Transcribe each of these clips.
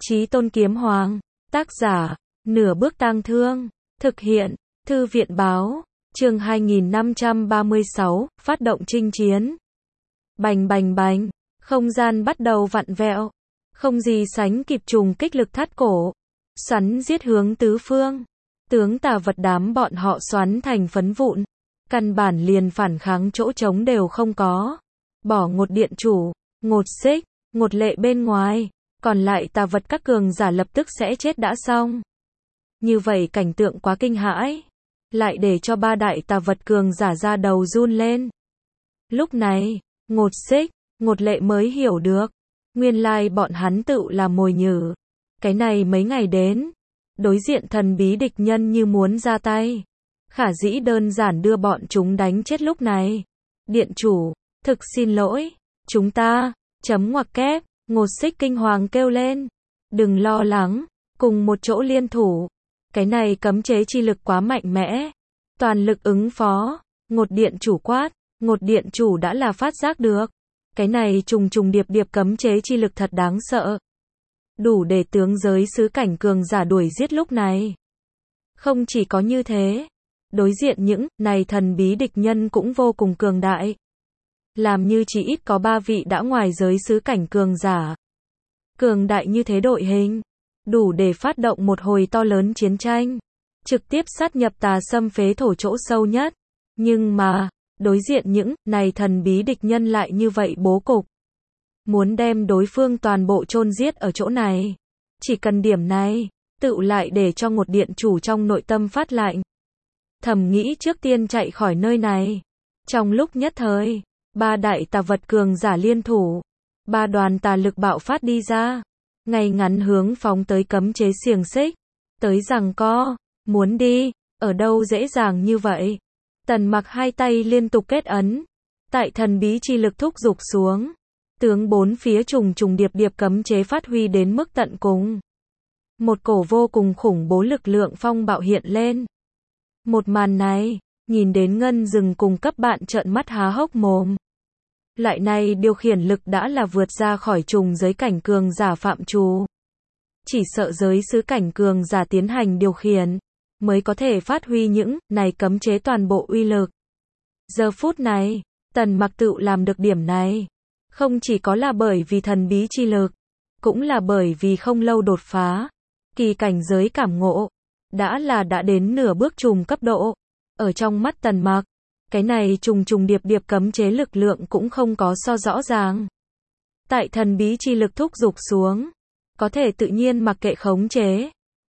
Chí Tôn Kiếm Hoàng. Tác giả, Nửa Bước Tang Thương. Thực hiện, Thư viện Báo. Chương 2536, phát động chinh chiến. Bành bành bành, không gian bắt đầu vặn vẹo. Không gì sánh kịp trùng kích lực thắt cổ. Xoắn giết hướng tứ phương. Tướng tà vật đám bọn họ xoắn thành phấn vụn. Căn bản liền phản kháng chỗ trống đều không có. Bỏ Ngột điện chủ, Ngột Xích, Ngột Lệ bên ngoài. Còn lại tà vật các cường giả lập tức sẽ chết đã xong. Như vậy cảnh tượng quá kinh hãi. Lại để cho ba đại tà vật cường giả ra đầu run lên. Lúc này, Ngột Xích, Ngột Lệ mới hiểu được. Nguyên lai bọn hắn tự là mồi nhử. Cái này mấy ngày đến. Đối diện thần bí địch nhân như muốn ra tay. Khả dĩ đơn giản đưa bọn chúng đánh chết lúc này. Điện chủ, thực xin lỗi. Chúng ta, ngoặc kép, Ngột Xích kinh hoàng kêu lên. Đừng lo lắng, cùng một chỗ liên thủ. Cái này cấm chế chi lực quá mạnh mẽ. Toàn lực ứng phó. Ngột điện chủ quát. Ngột điện chủ đã là phát giác được. Cái này trùng trùng điệp điệp cấm chế chi lực thật đáng sợ. Đủ để tướng giới sứ cảnh cường giả đuổi giết lúc này. Không chỉ có như thế. Đối diện những này thần bí địch nhân cũng vô cùng cường đại. Làm như chỉ ít có 3 vị đã ngoài giới sứ cảnh cường giả. Cường đại như thế đội hình. Đủ để phát động một hồi to lớn chiến tranh. Trực tiếp sát nhập tà xâm phế thổ chỗ sâu nhất. Nhưng mà, đối diện những này thần bí địch nhân lại như vậy bố cục. Muốn đem đối phương toàn bộ chôn giết ở chỗ này. Chỉ cần điểm này, tự lại để cho Ngột điện chủ trong nội tâm phát lạnh. Thầm nghĩ trước tiên chạy khỏi nơi này. Trong lúc nhất thời, ba đại tà vật cường giả liên thủ. Ba đoàn tà lực bạo phát đi ra. Ngay ngắn hướng phóng tới cấm chế xiềng xích. Tới giằng co, muốn đi, ở đâu dễ dàng như vậy. Tần Mặc hai tay liên tục kết ấn. Tại thần bí chi lực thúc giục xuống. Tướng bốn phía trùng trùng điệp điệp cấm chế phát huy đến mức tận cùng. Một cổ vô cùng khủng bố lực lượng phong bạo hiện lên. Một màn này, nhìn đến Ngân Dừng cùng cấp bạn trợn mắt há hốc mồm. Loại này điều khiển lực đã là vượt ra khỏi trùng giới cảnh cường giả phạm trù. Chỉ sợ giới sứ cảnh cường giả tiến hành điều khiển, mới có thể phát huy những này cấm chế toàn bộ uy lực. Giờ phút này, Tần Mặc tự làm được điểm này. Không chỉ có là bởi vì thần bí chi lực, cũng là bởi vì không lâu đột phá. Kỳ cảnh giới cảm ngộ, đã đến nửa bước trùng cấp độ. Ở trong mắt Tần Mặc, cái này trùng trùng điệp điệp cấm chế lực lượng cũng không có so rõ ràng. Tại thần bí chi lực thúc giục xuống, có thể tự nhiên mặc kệ khống chế.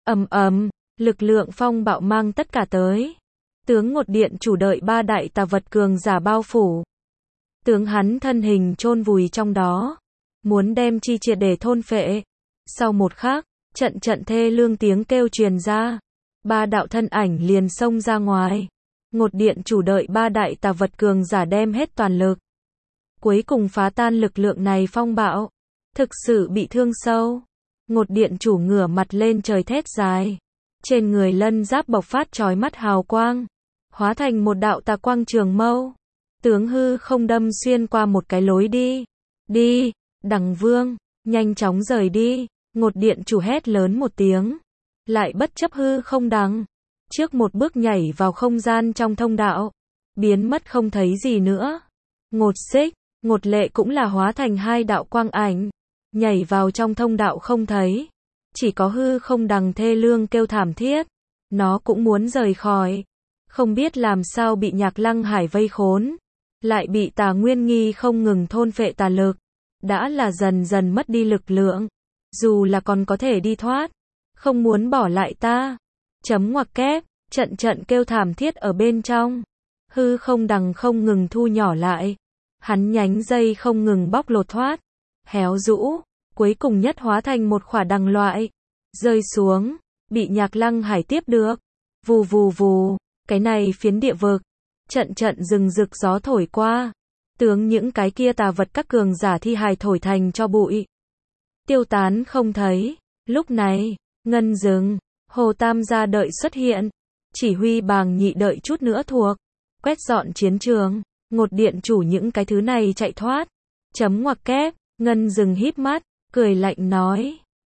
Lực lượng phong bạo mang tất cả tới. Tướng Ngột điện chủ đợi ba đại tà vật cường giả bao phủ. Tướng hắn thân hình chôn vùi trong đó. Muốn đem chi triệt để thôn phệ. Sau một khắc, trận thê lương tiếng kêu truyền ra. Ba đạo thân ảnh liền xông ra ngoài. Ngột điện chủ đợi ba đại tà vật cường giả đem hết toàn lực. Cuối cùng phá tan lực lượng này phong bạo. Thực sự bị thương sâu. Ngột điện chủ ngửa mặt lên trời thét dài. Trên người lân giáp bộc phát chói mắt hào quang. Hóa thành một đạo tà quang trường mâu. Tướng hư không đâm xuyên qua một cái lối đi. Đi, Đằng Vương, nhanh chóng rời đi. Ngột điện chủ hét lớn một tiếng. Lại bất chấp hư không đằng. Trước một bước nhảy vào không gian trong thông đạo. Biến mất không thấy gì nữa. Ngột Xích, Ngột Lệ cũng là hóa thành hai đạo quang ảnh. Nhảy vào trong thông đạo không thấy. Chỉ có hư không đằng thê lương kêu thảm thiết. Nó cũng muốn rời khỏi. Không biết làm sao bị Nhạc Lăng Hải vây khốn. Lại bị Tà Nguyên Nghi không ngừng thôn phệ tà lực. Đã là dần dần mất đi lực lượng. Dù là còn có thể đi thoát. Không muốn bỏ lại ta. Ngoặc kép, trận kêu thảm thiết ở bên trong. Hư không đằng không ngừng thu nhỏ lại. Hắn nhánh dây không ngừng bóc lột thoát. Héo rũ, cuối cùng nhất hóa thành một khỏa đằng loại. Rơi xuống, bị Nhạc Lăng Hải tiếp được. Vù vù vù, cái này phiến địa vực. Trận rừng rực gió thổi qua. Tướng những cái kia tà vật các cường giả thi hài thổi thành cho bụi. Tiêu tán không thấy. Lúc này, Ngân Dừng, Hồ Tam gia đợi xuất hiện. Chỉ huy Bàng Nhị đợi chút nữa thuộc. Quét dọn chiến trường. Ngột điện chủ những cái thứ này chạy thoát. Ngoặc kép, Ngân Dừng híp mắt, cười lạnh nói.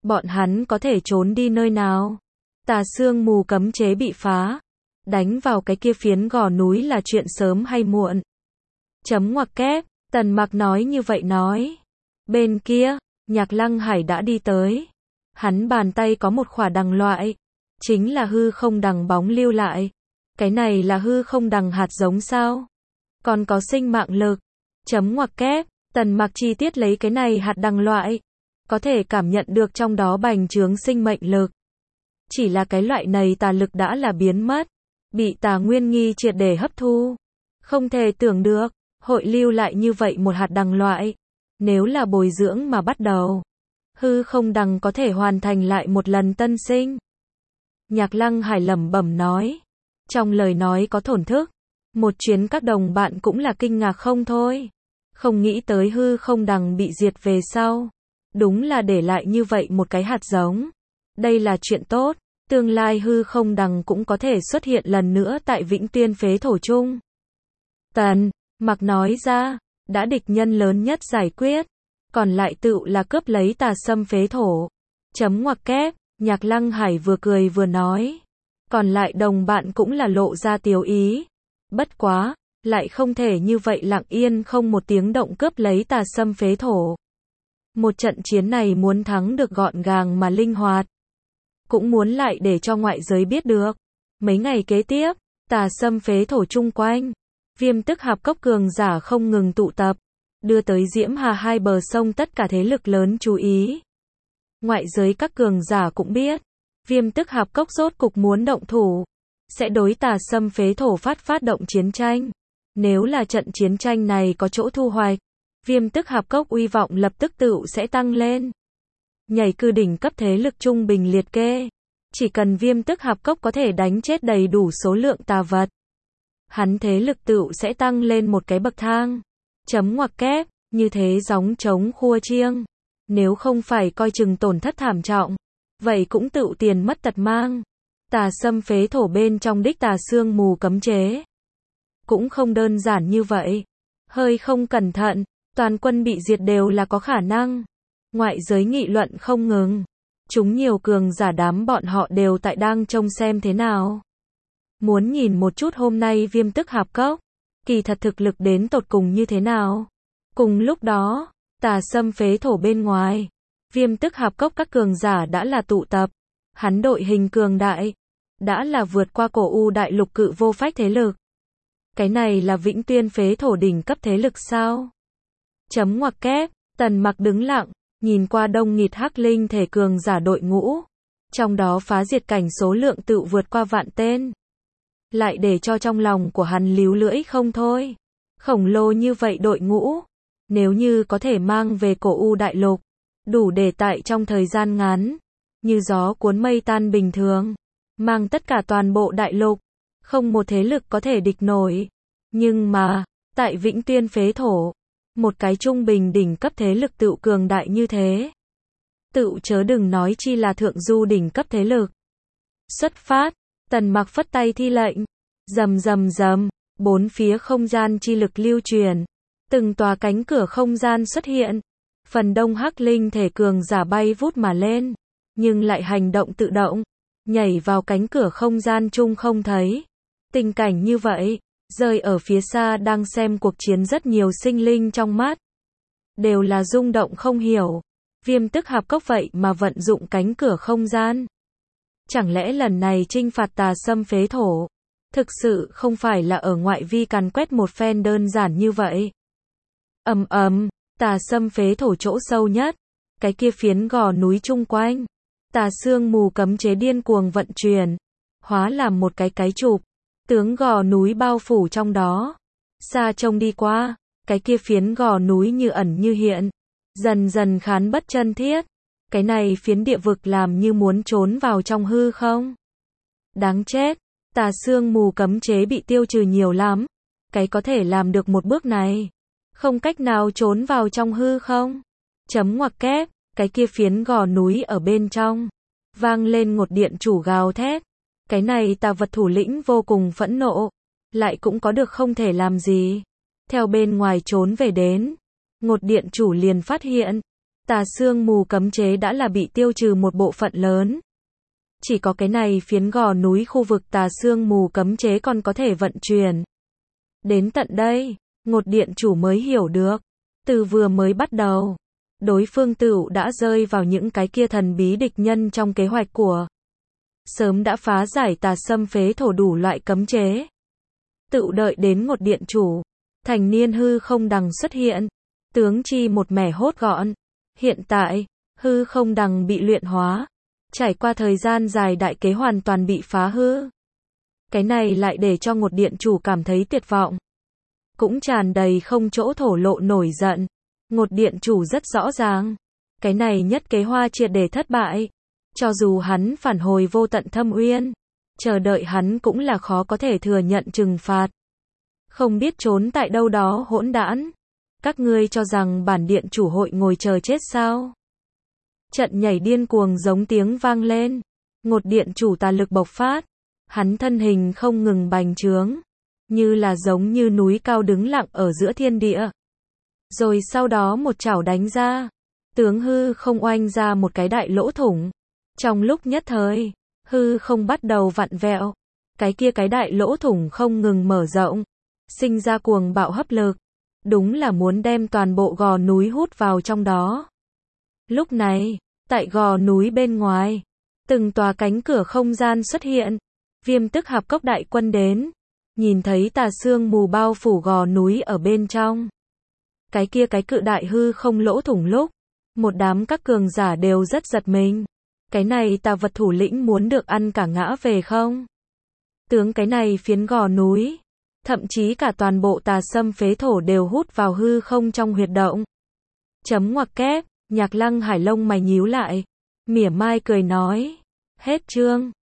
Bọn hắn có thể trốn đi nơi nào? Tà sương mù cấm chế bị phá. Đánh vào cái kia phiến gò núi là chuyện sớm hay muộn? Chấm ngoặc kép, Tần Mặc nói như vậy nói. Bên kia, Nhạc Lăng Hải đã đi tới. Hắn bàn tay có một khỏa đằng loại. Chính là hư không đằng bóng lưu lại. Cái này là hư không đằng hạt giống sao? Còn có sinh mạng lực. Chấm ngoặc kép, Tần Mặc chi tiết lấy cái này hạt đằng loại. Có thể cảm nhận được trong đó bành trướng sinh mệnh lực. Chỉ là cái loại này tà lực đã là biến mất. Bị Tà Nguyên Nghi triệt để hấp thu. Không thể tưởng được, hội lưu lại như vậy một hạt đằng loại. Nếu là bồi dưỡng mà bắt đầu, hư không đằng có thể hoàn thành lại một lần tân sinh. Nhạc Lăng Hải lẩm bẩm nói. Trong lời nói có thổn thức. Một chuyến các đồng bạn cũng là kinh ngạc không thôi. Không nghĩ tới hư không đằng bị diệt về sau. Đúng là để lại như vậy một cái hạt giống. Đây là chuyện tốt. Tương lai hư không đằng cũng có thể xuất hiện lần nữa tại Vĩnh Tuyên phế thổ chung. Tần Mặc nói ra, đã địch nhân lớn nhất giải quyết. Còn lại tựu là cướp lấy Tà Sâm phế thổ. Chấm ngoặc kép, Nhạc Lăng Hải vừa cười vừa nói. Còn lại đồng bạn cũng là lộ ra tiếu ý. Bất quá, lại không thể như vậy lặng yên không một tiếng động cướp lấy Tà Sâm phế thổ. Một trận chiến này muốn thắng được gọn gàng mà linh hoạt. Cũng muốn lại để cho ngoại giới biết được. Mấy ngày kế tiếp, Tà Sâm phế thổ chung quanh. Viêm Tức Hạp Cốc cường giả không ngừng tụ tập. Đưa tới Diễm Hà hai bờ sông tất cả thế lực lớn chú ý. Ngoại giới các cường giả cũng biết. Viêm Tức Hạp Cốc rốt cục muốn động thủ. Sẽ đối Tà Sâm phế thổ phát động chiến tranh. Nếu là trận chiến tranh này có chỗ thu hoạch, Viêm Tức Hạp Cốc uy vọng lập tức tựu sẽ tăng lên. Nhảy cư đỉnh cấp thế lực trung bình liệt kê. Chỉ cần Viêm Tức Hạp Cốc có thể đánh chết đầy đủ số lượng tà vật, hắn thế lực tựu sẽ tăng lên một cái bậc thang. Chấm ngoặc kép, như thế gióng trống khua chiêng. Nếu không phải coi chừng tổn thất thảm trọng, vậy cũng tựu tiền mất tật mang. Tà Sâm phế thổ bên trong đích tà sương mù cấm chế. Cũng không đơn giản như vậy. Hơi không cẩn thận, toàn quân bị diệt đều là có khả năng. Ngoại giới nghị luận không ngừng. Chúng nhiều cường giả đám bọn họ đều tại đang trông xem thế nào. Muốn nhìn một chút hôm nay Viêm Tức Hạp Cốc, kỳ thật thực lực đến tột cùng như thế nào. Cùng lúc đó, Tà Sâm phế thổ bên ngoài, Viêm Tức Hạp Cốc các cường giả đã là tụ tập. Hắn đội hình cường đại, đã là vượt qua cổ u đại lục cự vô phách thế lực. Cái này là Vĩnh Tuyên phế thổ đỉnh cấp thế lực sao? Chấm ngoặc kép, Tần Mặc đứng lặng, nhìn qua đông nghịt hắc linh thể cường giả đội ngũ. Trong đó phá diệt cảnh số lượng tựu vượt qua vạn tên. Lại để cho trong lòng của hắn líu lưỡi không thôi. Khổng lồ như vậy đội ngũ, nếu như có thể mang về cổ u đại lục, đủ để tại trong thời gian ngắn, như gió cuốn mây tan bình thường, mang tất cả toàn bộ đại lục, không một thế lực có thể địch nổi. Nhưng mà, tại Vĩnh Tuyên phế thổ, một cái trung bình đỉnh cấp thế lực tựu cường đại như thế. Tựu chớ đừng nói chi là thượng du đỉnh cấp thế lực. Xuất phát, Tần Mặc phất tay thi lệnh. Rầm rầm rầm, bốn phía không gian chi lực lưu truyền. Từng tòa cánh cửa không gian xuất hiện. Phần đông hắc linh thể cường giả bay vút mà lên. Nhưng lại hành động tự động. Nhảy vào cánh cửa không gian chung không thấy. Tình cảnh như vậy, rơi ở phía xa đang xem cuộc chiến rất nhiều sinh linh trong mắt. Đều là rung động không hiểu. Viêm Tức Hạp Cốc vậy mà vận dụng cánh cửa không gian. Chẳng lẽ lần này chinh phạt Tà Sâm phế thổ, thực sự không phải là ở ngoại vi càn quét một phen đơn giản như vậy. Tà Sâm phế thổ chỗ sâu nhất, cái kia phiến gò núi chung quanh. Tà sương mù cấm chế điên cuồng vận chuyển, hóa làm một cái chụp, tướng gò núi bao phủ trong đó. Xa trông đi qua, cái kia phiến gò núi như ẩn như hiện, dần dần khán bất chân thiết. Cái này phiến địa vực làm như muốn trốn vào trong hư không. Đáng chết, tà sương mù cấm chế bị tiêu trừ nhiều lắm. Cái có thể làm được một bước này, không cách nào trốn vào trong hư không. Chấm ngoặc kép, cái kia phiến gò núi ở bên trong, vang lên một điện chủ gào thét. Cái này tà vật thủ lĩnh vô cùng phẫn nộ, lại cũng có được không thể làm gì. Theo bên ngoài trốn về đến, ngột điện chủ liền phát hiện, Tà sương mù cấm chế đã là bị tiêu trừ một bộ phận lớn. Chỉ có cái này phiến gò núi khu vực tà sương mù cấm chế còn có thể vận chuyển. Đến tận đây, Ngột điện chủ mới hiểu được. Từ vừa mới bắt đầu, đối phương tựu đã rơi vào những cái kia thần bí địch nhân trong kế hoạch của. Sớm đã phá giải tà xâm phế thổ đủ loại cấm chế. Tựu đợi đến Ngột điện chủ. Thành niên hư không đằng xuất hiện. Tướng chi một mẻ hốt gọn. Hiện tại, hư không đằng bị luyện hóa. Trải qua thời gian dài đại kế hoàn toàn bị phá hư. Cái này lại để cho Ngột điện chủ cảm thấy tuyệt vọng. Cũng tràn đầy không chỗ thổ lộ nổi giận. Ngột điện chủ rất rõ ràng. Cái này nhất kế hoa triệt để thất bại. Cho dù hắn phản hồi vô tận thâm uyên, chờ đợi hắn cũng là khó có thể thừa nhận trừng phạt. Không biết trốn tại đâu đó hỗn đản. Các ngươi cho rằng bản điện chủ hội ngồi chờ chết sao? Trận nhảy điên cuồng giống tiếng vang lên. Ngột điện chủ tà lực bộc phát. Hắn thân hình không ngừng bành trướng. Như là giống như núi cao đứng lặng ở giữa thiên địa. Rồi sau đó một chảo đánh ra. Tướng hư không oanh ra một cái đại lỗ thủng. Trong lúc nhất thời, hư không bắt đầu vặn vẹo. Cái đại lỗ thủng không ngừng mở rộng. Sinh ra cuồng bạo hấp lực. Đúng là muốn đem toàn bộ gò núi hút vào trong đó. Lúc này, tại gò núi bên ngoài, từng tòa cánh cửa không gian xuất hiện. Viêm tức hạp cốc đại quân đến. Nhìn thấy tà sương mù bao phủ gò núi ở bên trong. Cái cự đại hư không lỗ thủng lúc. Một đám các cường giả đều rất giật mình. Cái này tà vật thủ lĩnh muốn được ăn cả ngã về không? Tướng cái này phiến gò núi. Thậm chí cả toàn bộ tà xâm phế thổ đều hút vào hư không trong huyệt động. Chấm ngoặc kép, Nhạc Lăng Hải lông mày nhíu lại. Mỉa mai cười nói. Hết chương.